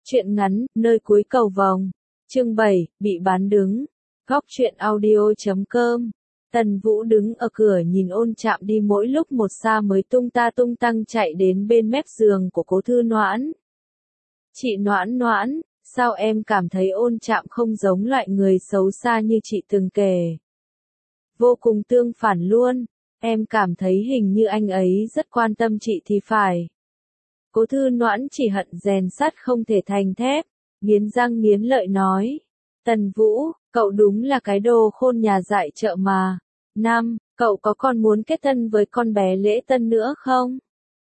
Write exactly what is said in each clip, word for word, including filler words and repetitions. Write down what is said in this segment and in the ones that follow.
Truyện ngắn, nơi cuối cầu vồng. Chương bảy, bị bán đứng. Góc truyện audio chấm com. Tần Vũ đứng ở cửa nhìn Ôn Trạm đi mỗi lúc một xa mới tung ta tung tăng chạy đến bên mép giường của Cố Thư Noãn. Chị Noãn Noãn, sao em cảm thấy Ôn Trạm không giống loại người xấu xa như chị từng kể? Vô cùng tương phản luôn, em cảm thấy hình như anh ấy rất quan tâm chị thì phải. Cố Thư Noãn chỉ hận rèn sắt không thể thành thép, nghiến răng nghiến lợi nói. Tần Vũ, cậu đúng là cái đồ khôn nhà dại chợ mà. Năm, cậu có còn muốn kết thân với con bé Lễ Tân nữa không?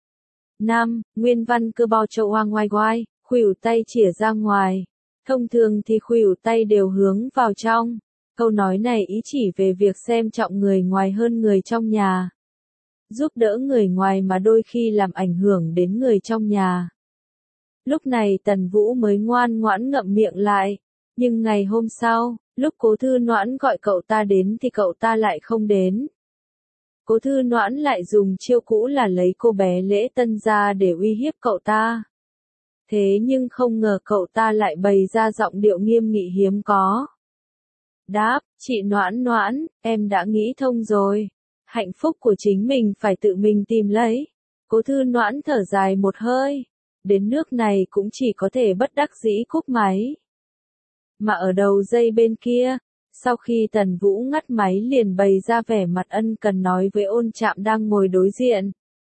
Năm, nguyên văn cơ bao châu hoang ngoài ngoài, khuỷu tay chìa ra ngoài. Thông thường thì khuỷu tay đều hướng vào trong. Câu nói này ý chỉ về việc xem trọng người ngoài hơn người trong nhà. Giúp đỡ người ngoài mà đôi khi làm ảnh hưởng đến người trong nhà. Lúc này Tần Vũ mới ngoan ngoãn ngậm miệng lại, nhưng ngày hôm sau, lúc Cố Thư Noãn gọi cậu ta đến thì cậu ta lại không đến. Cố Thư Noãn lại dùng chiêu cũ là lấy cô bé Lễ Tân ra để uy hiếp cậu ta. Thế nhưng không ngờ cậu ta lại bày ra giọng điệu nghiêm nghị hiếm có. Đáp, chị Noãn Noãn, em đã nghĩ thông rồi. Hạnh phúc của chính mình phải tự mình tìm lấy. Cố Thư Noãn thở dài một hơi. Đến nước này cũng chỉ có thể bất đắc dĩ cúp máy. Mà ở đầu dây bên kia, sau khi Tần Vũ ngắt máy liền bày ra vẻ mặt ân cần nói với Ôn Trạm đang ngồi đối diện.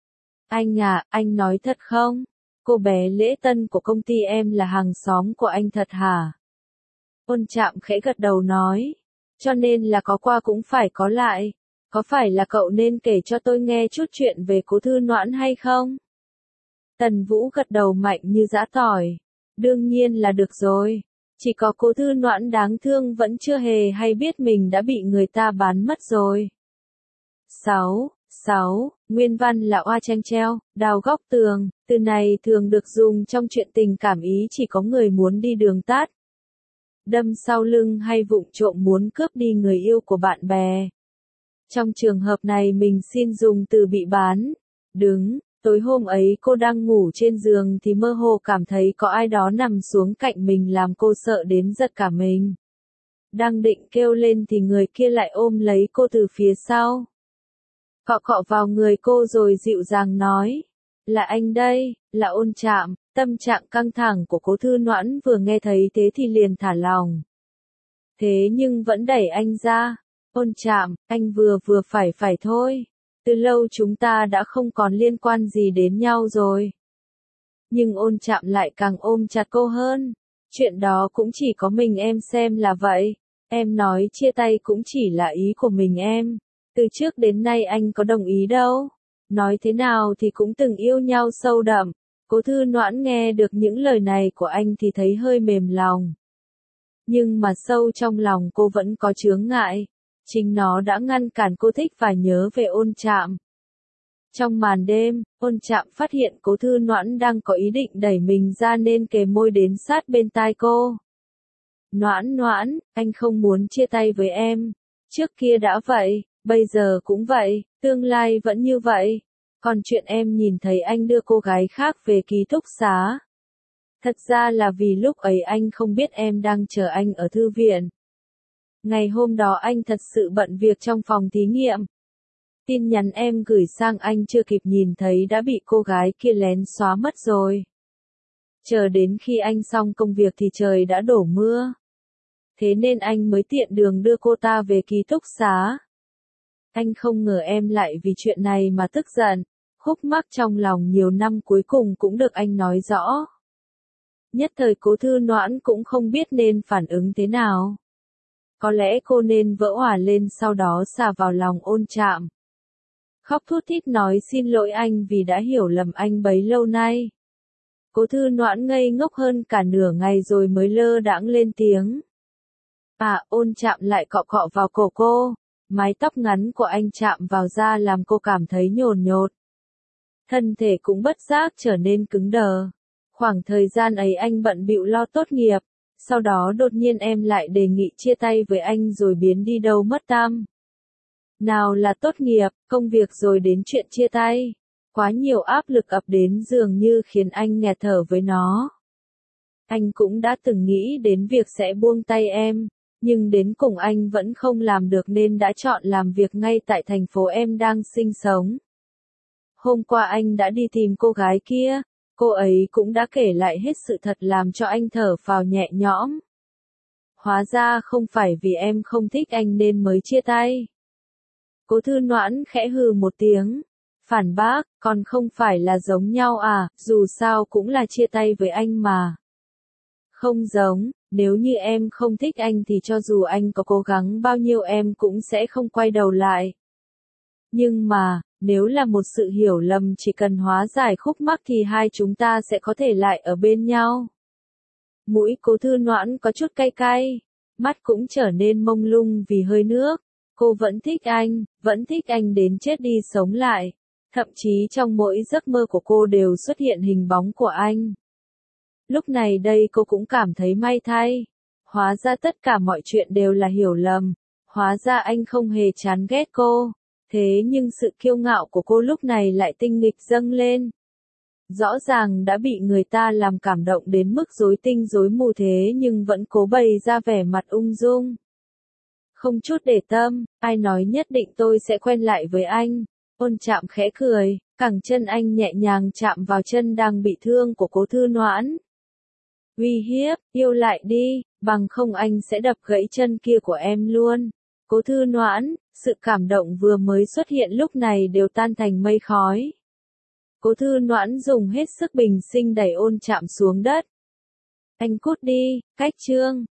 Anh à, anh nói thật không? Cô bé Lễ Tân của công ty em là hàng xóm của anh thật hả? Ôn Trạm khẽ gật đầu nói. Cho nên là có qua cũng phải có lại. Có phải là cậu nên kể cho tôi nghe chút chuyện về Cố Thư Noãn hay không? Tần Vũ gật đầu mạnh như giã tỏi. Đương nhiên là được rồi. Chỉ có Cố Thư Noãn đáng thương vẫn chưa hề hay biết mình đã bị người ta bán mất rồi. sáu. sáu. Nguyên văn là oa tranh treo, đào góc tường. Từ này thường được dùng trong chuyện tình cảm ý chỉ có người muốn đi đường tắt. Đâm sau lưng hay vụng trộm muốn cướp đi người yêu của bạn bè. Trong trường hợp này mình xin dùng từ bị bán. Đứng, tối hôm ấy cô đang ngủ trên giường thì mơ hồ cảm thấy có ai đó nằm xuống cạnh mình làm cô sợ đến giật cả mình. Đang định kêu lên thì người kia lại ôm lấy cô từ phía sau. Cọ cọ vào người cô rồi dịu dàng nói. Là anh đây, là Ôn Trạm. Tâm trạng căng thẳng của Cố Thư Noãn vừa nghe thấy thế thì liền thả lòng. Thế nhưng vẫn đẩy anh ra. Ôn Trạm, anh vừa vừa phải phải thôi. Từ lâu chúng ta đã không còn liên quan gì đến nhau rồi. Nhưng Ôn Trạm lại càng ôm chặt cô hơn. Chuyện đó cũng chỉ có mình em xem là vậy. Em nói chia tay cũng chỉ là ý của mình em. Từ trước đến nay anh có đồng ý đâu. Nói thế nào thì cũng từng yêu nhau sâu đậm. Cố Thư Noãn nghe được những lời này của anh thì thấy hơi mềm lòng. Nhưng mà sâu trong lòng cô vẫn có chướng ngại. Chính nó đã ngăn cản cô thích và nhớ về Ôn Trạm. Trong màn đêm, Ôn Trạm phát hiện Cố Thư Noãn đang có ý định đẩy mình ra nên kề môi đến sát bên tai cô. Noãn Noãn, anh không muốn chia tay với em. Trước kia đã vậy, bây giờ cũng vậy, tương lai vẫn như vậy. Còn chuyện em nhìn thấy anh đưa cô gái khác về ký túc xá. Thật ra là vì lúc ấy anh không biết em đang chờ anh ở thư viện. Ngày hôm đó anh thật sự bận việc trong phòng thí nghiệm. Tin nhắn em gửi sang anh chưa kịp nhìn thấy đã bị cô gái kia lén xóa mất rồi. Chờ đến khi anh xong công việc thì trời đã đổ mưa. Thế nên anh mới tiện đường đưa cô ta về ký túc xá. Anh không ngờ em lại vì chuyện này mà tức giận. Khúc mắc trong lòng nhiều năm cuối cùng cũng được anh nói rõ. Nhất thời Cố Thư Noãn cũng không biết nên phản ứng thế nào. Có lẽ cô nên vỡ òa lên sau đó xà vào lòng Ôn Trạm. Khóc thút thít nói xin lỗi anh vì đã hiểu lầm anh bấy lâu nay. Cố Thư Noãn ngây ngốc hơn cả nửa ngày rồi mới lơ đãng lên tiếng. À, Ôn Trạm lại cọ cọ vào cổ cô. Mái tóc ngắn của anh chạm vào da làm cô cảm thấy nhồn nhột. Thân thể cũng bất giác trở nên cứng đờ. Khoảng thời gian ấy anh bận bịu lo tốt nghiệp. Sau đó đột nhiên em lại đề nghị chia tay với anh rồi biến đi đâu mất tăm. Nào là tốt nghiệp, công việc rồi đến chuyện chia tay. Quá nhiều áp lực ập đến dường như khiến anh nghẹt thở với nó. Anh cũng đã từng nghĩ đến việc sẽ buông tay em, nhưng đến cùng anh vẫn không làm được nên đã chọn làm việc ngay tại thành phố em đang sinh sống. Hôm qua anh đã đi tìm cô gái kia, cô ấy cũng đã kể lại hết sự thật làm cho anh thở phào nhẹ nhõm. Hóa ra không phải vì em không thích anh nên mới chia tay. Cố Thư Noãn khẽ hừ một tiếng, phản bác, còn không phải là giống nhau à, dù sao cũng là chia tay với anh mà. Không giống, nếu như em không thích anh thì cho dù anh có cố gắng bao nhiêu em cũng sẽ không quay đầu lại. Nhưng mà, nếu là một sự hiểu lầm chỉ cần hóa giải khúc mắc thì hai chúng ta sẽ có thể lại ở bên nhau. Mũi Cố Thư Noãn có chút cay cay, mắt cũng trở nên mông lung vì hơi nước. Cô vẫn thích anh, vẫn thích anh đến chết đi sống lại. Thậm chí trong mỗi giấc mơ của cô đều xuất hiện hình bóng của anh. Lúc này đây cô cũng cảm thấy may thay. Hóa ra tất cả mọi chuyện đều là hiểu lầm. Hóa ra anh không hề chán ghét cô. Thế nhưng sự kiêu ngạo của cô lúc này lại tinh nghịch dâng lên. Rõ ràng đã bị người ta làm cảm động đến mức rối tinh rối mù thế nhưng vẫn cố bày ra vẻ mặt ung dung. Không chút để tâm, ai nói nhất định tôi sẽ quen lại với anh. Ôn Trạm khẽ cười, cẳng chân anh nhẹ nhàng chạm vào chân đang bị thương của Cố Thư Noãn. Uy hiếp, yêu lại đi, bằng không anh sẽ đập gãy chân kia của em luôn. Cố Thư Noãn, sự cảm động vừa mới xuất hiện lúc này đều tan thành mây khói. Cố Thư Noãn dùng hết sức bình sinh đẩy Ôn Trạm xuống đất. Anh cút đi, cách chương.